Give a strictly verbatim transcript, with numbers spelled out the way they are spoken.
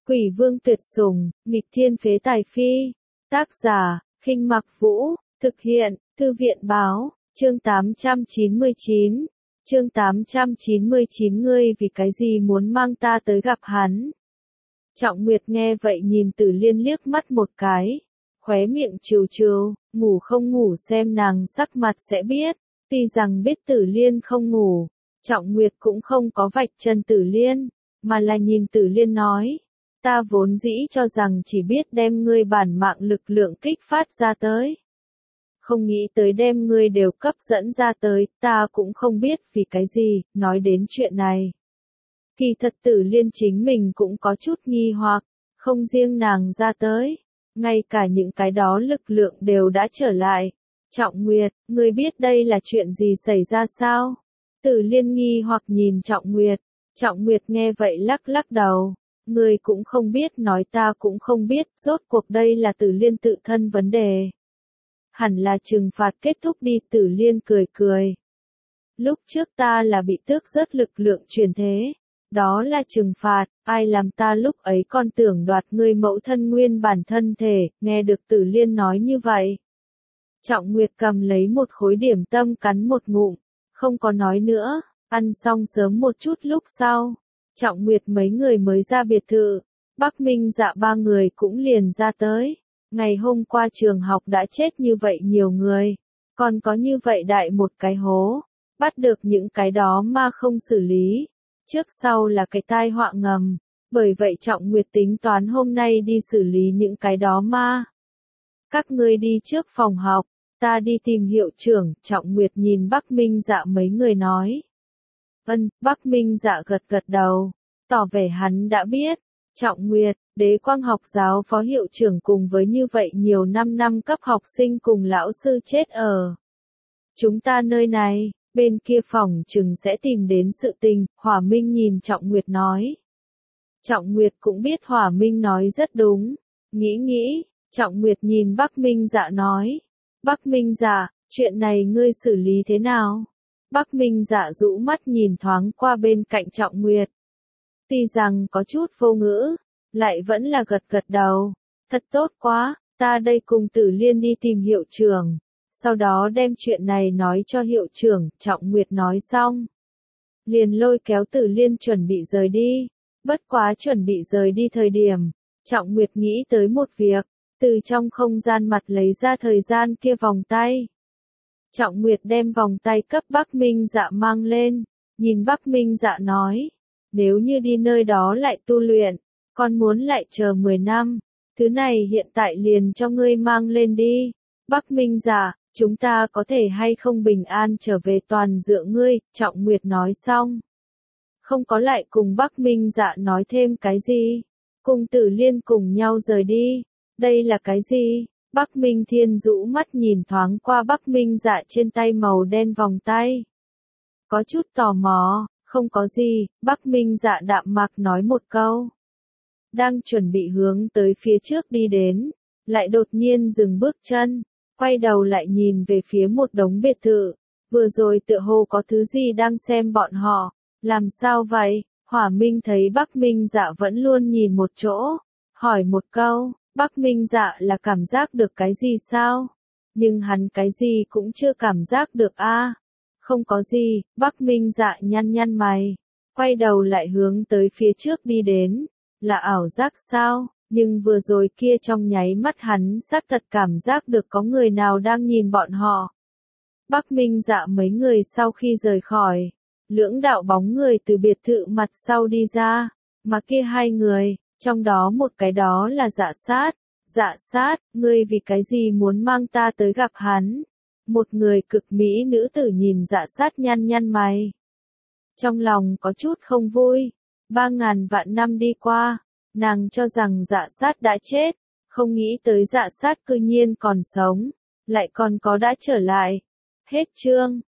Quỷ vương tuyệt sủng, nghịch thiên phế tài phi. Tác giả, Khinh Mặc Vũ, thực hiện, Thư viện báo, chương tám trăm chín mươi chín. Chương tám trăm chín mươi chín ngươi vì cái gì muốn mang ta tới gặp hắn? Trọng Nguyệt nghe vậy nhìn Tử Liên liếc mắt một cái, khóe miệng trừ trừ, ngủ không ngủ xem nàng sắc mặt sẽ biết. Tuy rằng biết Tử Liên không ngủ, Trọng Nguyệt cũng không có vạch chân Tử Liên, mà là nhìn Tử Liên nói, ta vốn dĩ cho rằng chỉ biết đem ngươi bản mạng lực lượng kích phát ra tới. Không nghĩ tới đem ngươi đều cấp dẫn ra tới, ta cũng không biết vì cái gì, nói đến chuyện này. Kỳ thật Tử Liên chính mình cũng có chút nghi hoặc, không riêng nàng ra tới, ngay cả những cái đó lực lượng đều đã trở lại. Trọng Nguyệt, ngươi biết đây là chuyện gì xảy ra sao? Tử Liên nghi hoặc nhìn Trọng Nguyệt, Trọng Nguyệt nghe vậy lắc lắc đầu, ngươi cũng không biết nói ta cũng không biết, rốt cuộc đây là Tử Liên tự thân vấn đề. Hẳn là trừng phạt kết thúc đi, Tử Liên cười cười. Lúc trước ta là bị tước rớt lực lượng truyền thế, đó là trừng phạt, ai làm ta lúc ấy còn tưởng đoạt ngươi mẫu thân nguyên bản thân thể, nghe được Tử Liên nói như vậy. Trọng Nguyệt cầm lấy một khối điểm tâm cắn một ngụm, không có nói nữa, ăn xong sớm một chút lúc sau. Trọng Nguyệt mấy người mới ra biệt thự, Bắc Minh Dạ ba người cũng liền ra tới. Ngày hôm qua trường học đã chết như vậy nhiều người, còn có như vậy đại một cái hố, bắt được những cái đó mà không xử lý, trước sau là cái tai họa ngầm, bởi vậy Trọng Nguyệt tính toán hôm nay đi xử lý những cái đó ma. Các ngươi đi trước phòng học, ta đi tìm hiệu trưởng, Trọng Nguyệt nhìn Bắc Minh Dạ mấy người nói. Ân, Bắc Minh Dạ gật gật đầu, tỏ vẻ hắn đã biết. Trọng Nguyệt, Đế Quang học giáo phó hiệu trưởng cùng với như vậy nhiều năm năm cấp học sinh cùng lão sư chết ở chúng ta nơi này, bên kia phòng chừng sẽ tìm đến sự tình, Hỏa Minh nhìn Trọng Nguyệt nói. Trọng Nguyệt cũng biết Hỏa Minh nói rất đúng, nghĩ nghĩ, Trọng Nguyệt nhìn Bắc Minh Dạ nói, Bắc Minh Dạ, chuyện này ngươi xử lý thế nào? Bắc Minh Dạ rũ mắt nhìn thoáng qua bên cạnh Trọng Nguyệt. Tuy rằng có chút vô ngữ, lại vẫn là gật gật đầu. Thật tốt quá, ta đây cùng Tử Liên đi tìm hiệu trưởng. Sau đó đem chuyện này nói cho hiệu trưởng, Trọng Nguyệt nói xong. Liền lôi kéo Tử Liên chuẩn bị rời đi. Bất quá chuẩn bị rời đi thời điểm, Trọng Nguyệt nghĩ tới một việc, từ trong không gian mặt lấy ra thời gian kia vòng tay. Trọng Nguyệt đem vòng tay cấp Bắc Minh Dạ mang lên, nhìn Bắc Minh Dạ nói. Nếu như đi nơi đó lại tu luyện, con muốn lại chờ mười năm, thứ này hiện tại liền cho ngươi mang lên đi. Bắc Minh Dạ, chúng ta có thể hay không bình an trở về toàn dựa ngươi, Trọng Nguyệt nói xong. Không có lại cùng Bắc Minh Dạ nói thêm cái gì, cùng Tử Liên cùng nhau rời đi. Đây là cái gì? Bắc Minh Thiên rũ mắt nhìn thoáng qua Bắc Minh Dạ trên tay màu đen vòng tay. Có chút tò mò. Không có gì, Bắc Minh Dạ đạm mạc nói một câu. Đang chuẩn bị hướng tới phía trước đi đến, lại đột nhiên dừng bước chân, quay đầu lại nhìn về phía một đống biệt thự, vừa rồi tựa hồ có thứ gì đang xem bọn họ, làm sao vậy? Hỏa Minh thấy Bắc Minh Dạ vẫn luôn nhìn một chỗ, hỏi một câu, Bắc Minh Dạ là cảm giác được cái gì sao? Nhưng hắn cái gì cũng chưa cảm giác được a. À? Không có gì, Bắc Minh Dạ nhăn nhăn mày, quay đầu lại hướng tới phía trước đi đến, là ảo giác sao, nhưng vừa rồi kia trong nháy mắt hắn xác thật cảm giác được có người nào đang nhìn bọn họ. Bắc Minh Dạ mấy người sau khi rời khỏi, lưỡng đạo bóng người từ biệt thự mặt sau đi ra, mà kia hai người, trong đó một cái đó là Dạ Sát, Dạ Sát, ngươi vì cái gì muốn mang ta tới gặp hắn? Một người cực mỹ nữ tử nhìn Dạ Sát nhăn nhăn mày. Trong lòng có chút không vui. Ba ngàn vạn năm đi qua, nàng cho rằng Dạ Sát đã chết, không nghĩ tới Dạ Sát cư nhiên còn sống, lại còn có đã trở lại. Hết chương.